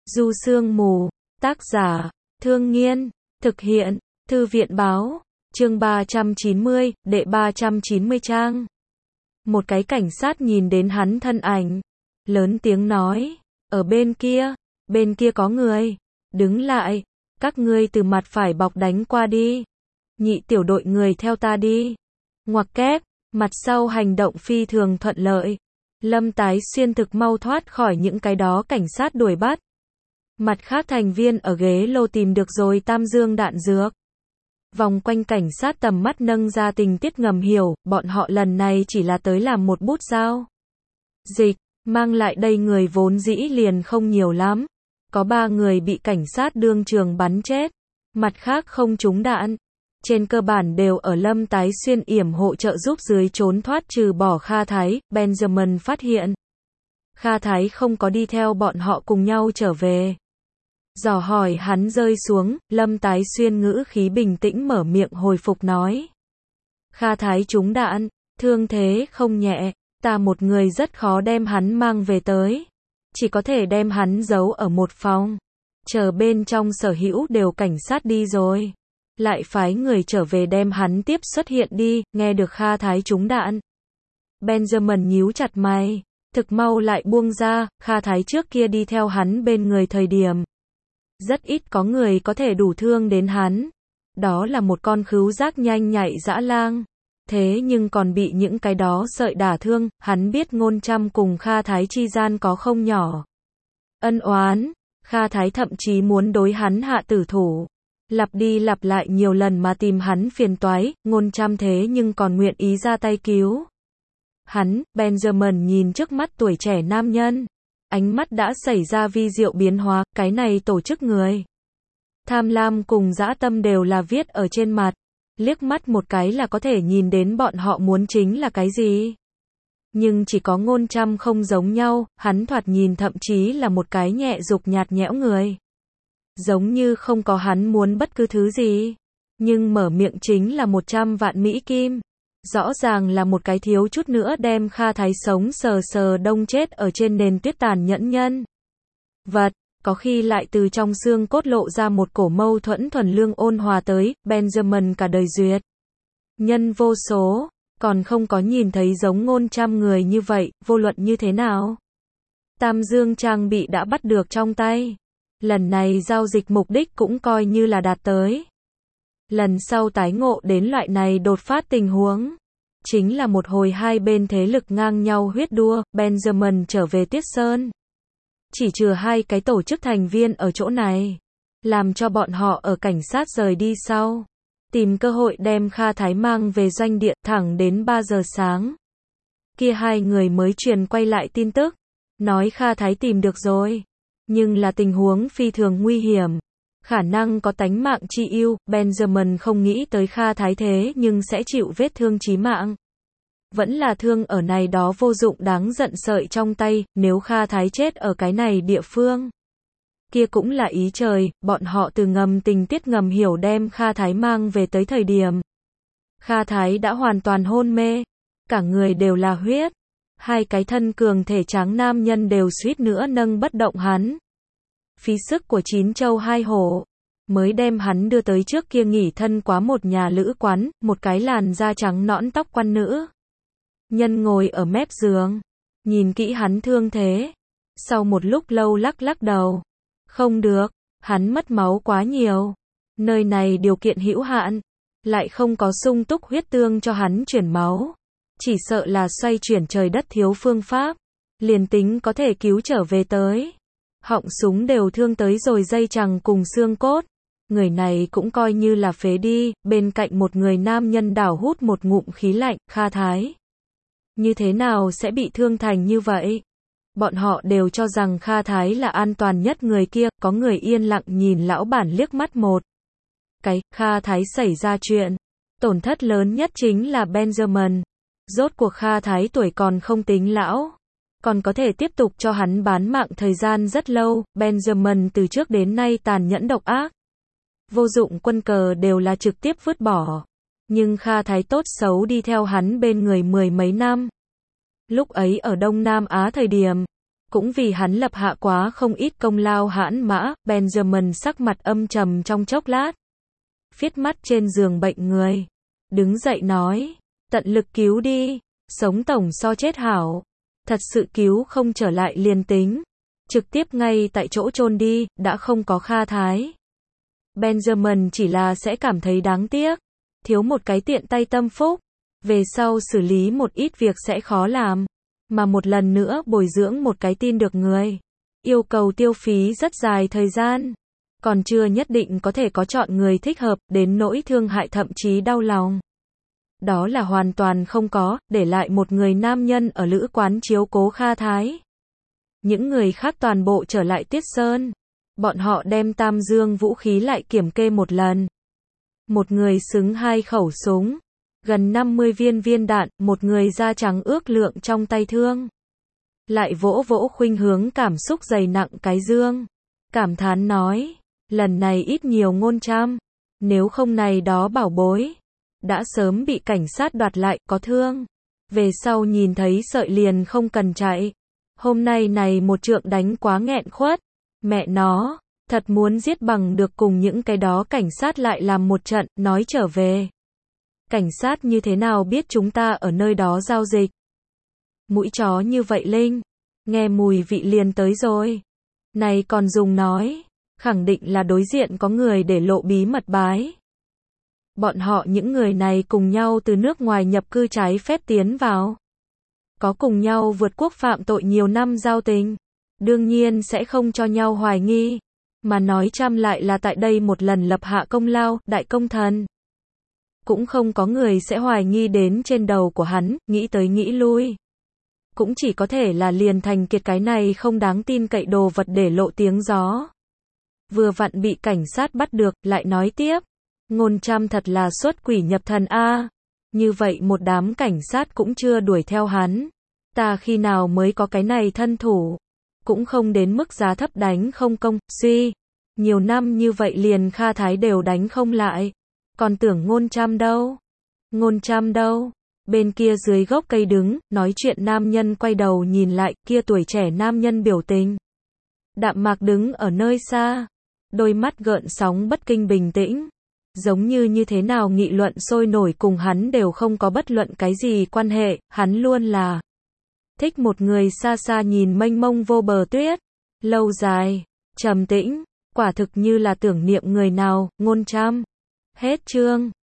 Du Sương Mù, tác giả, Thương Nghiên, thực hiện, Thư viện báo, chương 390, đệ 390 trang. Một cái cảnh sát nhìn đến hắn thân ảnh, lớn tiếng nói, ở bên kia có người, đứng lại, các ngươi từ mặt phải bọc đánh qua đi. Nhị tiểu đội người theo ta đi. Ngoặc kép, mặt sau hành động phi thường thuận lợi. Lâm Tái Xuyên thực mau thoát khỏi những cái đó cảnh sát đuổi bắt. Mặt khác thành viên ở ghế lô tìm được rồi tam dương đạn dược. Vòng quanh cảnh sát tầm mắt nâng ra tình tiết ngầm hiểu, bọn họ lần này chỉ là tới làm một bút giao dịch, mang lại đây người vốn dĩ liền không nhiều lắm. Có 3 người bị cảnh sát đương trường bắn chết, mặt khác không trúng đạn. Trên cơ bản đều ở Lâm Tái Xuyên yểm hộ trợ giúp dưới trốn thoát trừ bỏ Kha Thái. Benjamin phát hiện Kha Thái không có đi theo bọn họ cùng nhau trở về. Dò hỏi hắn rơi xuống, Lâm Tái Xuyên ngữ khí bình tĩnh mở miệng hồi phục nói. Kha Thái trúng đạn, thương thế không nhẹ, ta một người rất khó đem hắn mang về tới. Chỉ có thể đem hắn giấu ở một phòng. Chờ bên trong sở hữu đều cảnh sát đi rồi. Lại phái người trở về đem hắn tiếp xuất hiện đi, nghe được Kha Thái trúng đạn. Benjamin nhíu chặt mày, thực mau lại buông ra, Kha Thái trước kia đi theo hắn bên người thời điểm. Rất ít có người có thể đủ thương đến hắn. Đó là một con khứu giác nhanh nhạy dã lang. Thế nhưng còn bị những cái đó sợi đả thương, hắn biết Ngôn Trăm cùng Kha Thái chi gian có không nhỏ ân oán. Kha Thái thậm chí muốn đối hắn hạ tử thủ. Lặp đi lặp lại nhiều lần mà tìm hắn phiền toái, Ngôn Trăm thế nhưng còn nguyện ý ra tay cứu hắn. Benjamin nhìn trước mắt tuổi trẻ nam nhân. Ánh mắt đã xảy ra vi diệu biến hóa, cái này tổ chức người. Tham lam cùng dã tâm đều là viết ở trên mặt. Liếc mắt một cái là có thể nhìn đến bọn họ muốn chính là cái gì. Nhưng chỉ có Ngôn Trăm không giống nhau, hắn thoạt nhìn thậm chí là một cái nhẹ dục nhạt nhẽo người. Giống như không có hắn muốn bất cứ thứ gì. Nhưng mở miệng chính là 100 vạn Mỹ Kim. Rõ ràng là một cái thiếu chút nữa đem Kha Thái sống sờ sờ đông chết ở trên nền tuyết tàn nhẫn nhân. Vật, có khi lại từ trong xương cốt lộ ra một cổ mâu thuẫn thuần lương ôn hòa tới. Benjamin cả đời duyệt nhân vô số, còn không có nhìn thấy giống Ngôn Trăm người như vậy, vô luận như thế nào. Tam dương trang bị đã bắt được trong tay. Lần này giao dịch mục đích cũng coi như là đạt tới. Lần sau tái ngộ đến loại này đột phát tình huống, chính là một hồi hai bên thế lực ngang nhau huyết đua. Benjamin trở về Tiết Sơn. Chỉ trừ 2 cái tổ chức thành viên ở chỗ này. Làm cho bọn họ ở cảnh sát rời đi sau. Tìm cơ hội đem Kha Thái mang về doanh địa thẳng đến 3 giờ sáng. Kia 2 người mới truyền quay lại tin tức. Nói Kha Thái tìm được rồi. Nhưng là tình huống phi thường nguy hiểm. Khả năng có tánh mạng chi ưu. Benjamin không nghĩ tới Kha Thái thế nhưng sẽ chịu vết thương chí mạng. Vẫn là thương ở này đó vô dụng đáng giận sợi trong tay. Nếu Kha Thái chết ở cái này địa phương, kia cũng là ý trời. Bọn họ từ ngầm tình tiết ngầm hiểu đem Kha Thái mang về tới thời điểm. Kha Thái đã hoàn toàn hôn mê. Cả người đều là huyết. 2 cái thân cường thể tráng nam nhân đều suýt nữa nâng bất động hắn. Phí sức của 9 châu 2 hổ, mới đem hắn đưa tới trước kia nghỉ thân quá một nhà lữ quán, một cái làn da trắng nõn tóc quan nữ. Nhân ngồi ở mép giường, nhìn kỹ hắn thương thế. Sau một lúc lâu lắc lắc đầu. Không được, hắn mất máu quá nhiều. Nơi này điều kiện hữu hạn, lại không có sung túc huyết tương cho hắn chuyển máu. Chỉ sợ là xoay chuyển trời đất thiếu phương pháp. Liền tính có thể cứu trở về tới. Họng súng đều thương tới rồi dây chằng cùng xương cốt. Người này cũng coi như là phế đi. Bên cạnh một người nam nhân đảo hút một ngụm khí lạnh. Kha Thái như thế nào sẽ bị thương thành như vậy? Bọn họ đều cho rằng Kha Thái là an toàn nhất người kia. Có người yên lặng nhìn lão bản liếc mắt một cái. Kha Thái xảy ra chuyện, tổn thất lớn nhất chính là Benjamin. Rốt cuộc Kha Thái tuổi còn không tính lão, còn có thể tiếp tục cho hắn bán mạng thời gian rất lâu. Benjamin từ trước đến nay tàn nhẫn độc ác. Vô dụng quân cờ đều là trực tiếp vứt bỏ. Nhưng Kha Thái tốt xấu đi theo hắn bên người 10 mấy năm. Lúc ấy ở Đông Nam Á thời điểm, Cũng vì hắn lập hạ quá không ít công lao hãn mã, Benjamin sắc mặt âm trầm trong chốc lát. Viết mắt trên giường bệnh người. Đứng dậy nói, tận lực cứu đi, sống tổng so chết hảo. Thật sự cứu không trở lại liền tính. Trực tiếp ngay tại chỗ chôn đi, đã không có Kha Thái. Benjamin chỉ là sẽ cảm thấy đáng tiếc. Thiếu một cái tiện tay tâm phúc. Về sau xử lý một ít việc sẽ khó làm. Mà một lần nữa bồi dưỡng một cái tin được người. Yêu cầu tiêu phí rất dài thời gian. Còn chưa nhất định có thể có chọn người thích hợp, đến nỗi thương hại thậm chí đau lòng. Đó là hoàn toàn không có, để lại một người nam nhân ở lữ quán chiếu cố Kha Thái. Những người khác toàn bộ trở lại Tiết Sơn. Bọn họ đem Tam Dương vũ khí lại kiểm kê một lần. Một người xứng 2 khẩu súng. Gần 50 viên đạn, một người da trắng ước lượng trong tay thương. Lại vỗ vỗ khuynh hướng cảm xúc dày nặng cái dương. Cảm thán nói, lần này ít nhiều ngôn trăm. Nếu không này đó bảo bối. Đã sớm bị cảnh sát đoạt lại, có thương. Về sau nhìn thấy sợi liền không cần chạy. Hôm nay này một trượng đánh quá nghẹn khuất. Mẹ nó, thật muốn giết bằng được cùng những cái đó cảnh sát lại làm một trận, nói trở về. Cảnh sát như thế nào biết chúng ta ở nơi đó giao dịch? Mũi chó như vậy Linh. Nghe mùi vị liền tới rồi. Này còn dùng nói. Khẳng định là đối diện có người để lộ bí mật bái. Bọn họ những người này cùng nhau từ nước ngoài nhập cư trái phép tiến vào. Có cùng nhau vượt quốc phạm tội nhiều năm giao tình. Đương nhiên sẽ không cho nhau hoài nghi. Mà nói trăm lại là tại đây một lần lập hạ công lao, đại công thần. Cũng không có người sẽ hoài nghi đến trên đầu của hắn, nghĩ tới nghĩ lui. Cũng chỉ có thể là liền thành kiệt cái này không đáng tin cậy đồ vật để lộ tiếng gió. Vừa vặn bị cảnh sát bắt được, lại nói tiếp. Ngôn trăm thật là xuất quỷ nhập thần a. Như vậy một đám cảnh sát cũng chưa đuổi theo hắn. Ta khi nào mới có cái này thân thủ. Cũng không đến mức giá thấp đánh không công, suy. Nhiều năm như vậy liền Kha Thái đều đánh không lại. Còn tưởng ngôn trăm đâu? Ngôn trăm đâu? Bên kia dưới gốc cây đứng, nói chuyện nam nhân quay đầu nhìn lại, kia tuổi trẻ nam nhân biểu tình. Đạm mạc đứng ở nơi xa. Đôi mắt gợn sóng bất kinh bình tĩnh. Giống như thế nào nghị luận sôi nổi cùng hắn đều không có bất luận cái gì quan hệ, hắn luôn là thích một người xa xa nhìn mênh mông vô bờ tuyết. Lâu dài, trầm tĩnh, quả thực như là tưởng niệm người nào, ngôn trăm. Hết chương.